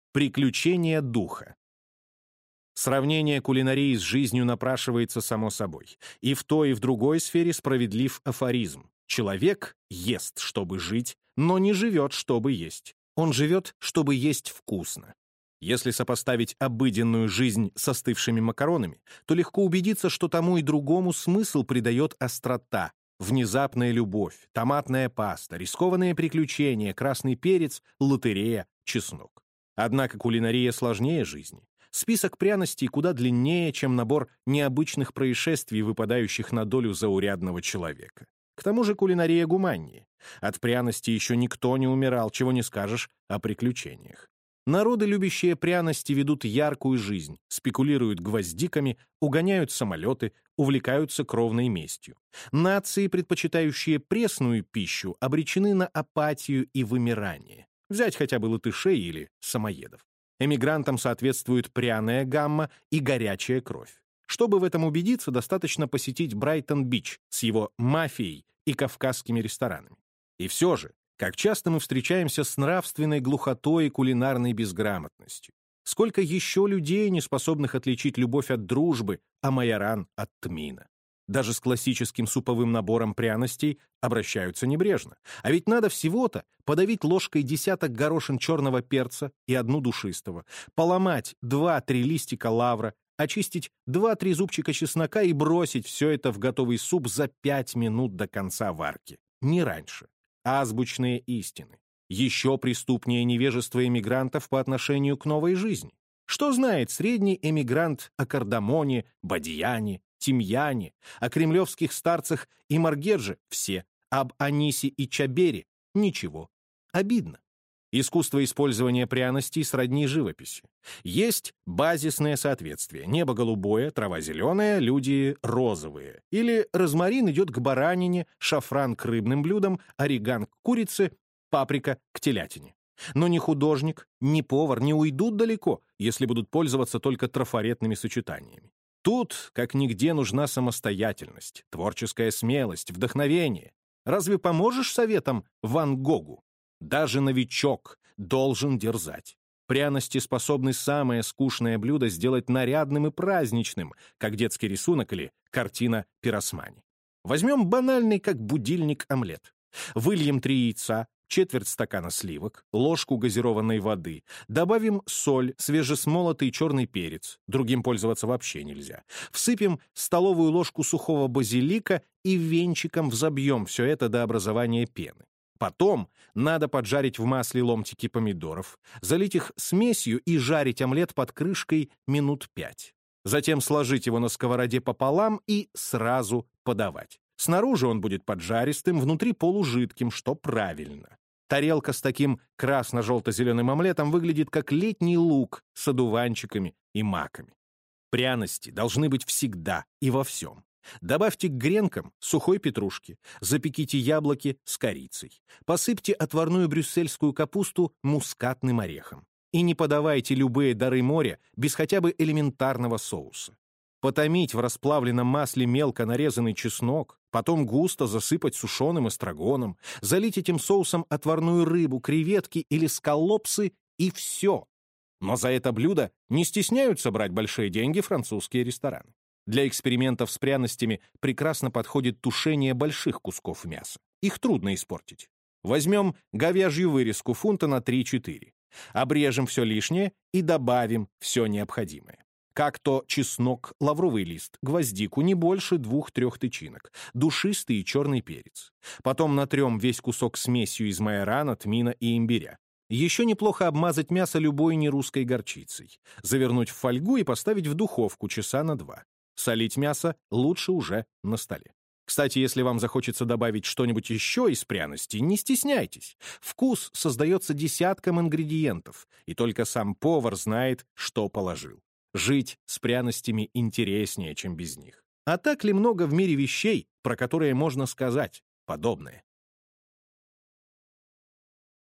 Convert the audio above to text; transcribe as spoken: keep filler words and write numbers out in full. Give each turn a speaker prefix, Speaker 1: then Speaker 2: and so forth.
Speaker 1: Приключения духа. Сравнение кулинарии с жизнью напрашивается само собой. И в той, и в другой сфере справедлив афоризм. Человек ест, чтобы жить, но не живет, чтобы есть. Он живет, чтобы есть вкусно. Если сопоставить обыденную жизнь с остывшими макаронами, то легко убедиться, что тому и другому смысл придает острота, внезапная любовь, томатная паста, рискованные приключения, красный перец, лотерея, чеснок. Однако кулинария сложнее жизни. Список пряностей куда длиннее, чем набор необычных происшествий, выпадающих на долю заурядного человека. К тому же кулинария гуманнее. От пряностей еще никто не умирал, чего не скажешь о приключениях. Народы, любящие пряности, ведут яркую жизнь, спекулируют гвоздиками, угоняют самолеты, увлекаются кровной местью. Нации, предпочитающие пресную пищу, обречены на апатию и вымирание. Взять хотя бы латышей или самоедов. Эмигрантам соответствует пряная гамма и горячая кровь. Чтобы в этом убедиться, достаточно посетить Брайтон-Бич с его мафией и кавказскими ресторанами. И все же, как часто мы встречаемся с нравственной глухотой и кулинарной безграмотностью. Сколько еще людей, не способных отличить любовь от дружбы, а майоран от тмина. Даже с классическим суповым набором пряностей обращаются небрежно. А ведь надо всего-то подавить ложкой десяток горошин черного перца и одну душистого, поломать два-три листика лавра, очистить два-три зубчика чеснока и бросить все это в готовый суп за пять минут до конца варки. Не раньше. Азбучные истины. Еще преступнее невежество эмигрантов по отношению к новой жизни. Что знает средний эмигрант о кардамоне, бадьяне, тимьяне, о кремлевских старцах и Маргедже — все, об анисе и чабере — ничего. Обидно. Искусство использования пряностей сродни живописи. Есть базисное соответствие. Небо голубое, трава зеленая, люди розовые. Или розмарин идет к баранине, шафран к рыбным блюдам, ореган к курице, паприка к телятине. Но ни художник, ни повар не уйдут далеко, если будут пользоваться только трафаретными сочетаниями. Тут, как нигде, нужна самостоятельность, творческая смелость, вдохновение. Разве поможешь советам Ван Гогу? Даже новичок должен дерзать. Пряности способны самое скучное блюдо сделать нарядным и праздничным, как детский рисунок или картина Пиросмани. Возьмем банальный, как будильник, омлет. Выльем три яйца, четверть стакана сливок, ложку газированной воды, добавим соль, свежесмолотый черный перец, другим пользоваться вообще нельзя, всыпем столовую ложку сухого базилика и венчиком взобьем все это до образования пены. Потом надо поджарить в масле ломтики помидоров, залить их смесью и жарить омлет под крышкой минут пять. Затем сложить его на сковороде пополам и сразу подавать. Снаружи он будет поджаристым, внутри полужидким, что правильно. Тарелка с таким красно-желто-зеленым омлетом выглядит как летний луг с одуванчиками и маками. Пряности должны быть всегда и во всем. Добавьте к гренкам сухой петрушки, запеките яблоки с корицей, посыпьте отварную брюссельскую капусту мускатным орехом. И не подавайте любые дары моря без хотя бы элементарного соуса. Потомить в расплавленном масле мелко нарезанный чеснок, потом густо засыпать сушеным эстрагоном, залить этим соусом отварную рыбу, креветки или скаллопсы и все. Но за это блюдо не стесняются брать большие деньги французские рестораны. Для экспериментов с пряностями прекрасно подходит тушение больших кусков мяса. Их трудно испортить. Возьмем говяжью вырезку фунта на три-четыре. Обрежем все лишнее и добавим все необходимое. Как то чеснок, лавровый лист, гвоздику, не больше двух-трех тычинок, душистый и черный перец. Потом натрем весь кусок смесью из майорана, тмина и имбиря. Еще неплохо обмазать мясо любой нерусской горчицей, завернуть в фольгу и поставить в духовку часа на два. Солить мясо лучше уже на столе. Кстати, если вам захочется добавить что-нибудь еще из пряностей, не стесняйтесь. Вкус создается десятком ингредиентов, и только сам повар знает, что положил. Жить с пряностями интереснее, чем без них. А так ли много в мире вещей, про которые можно сказать подобное?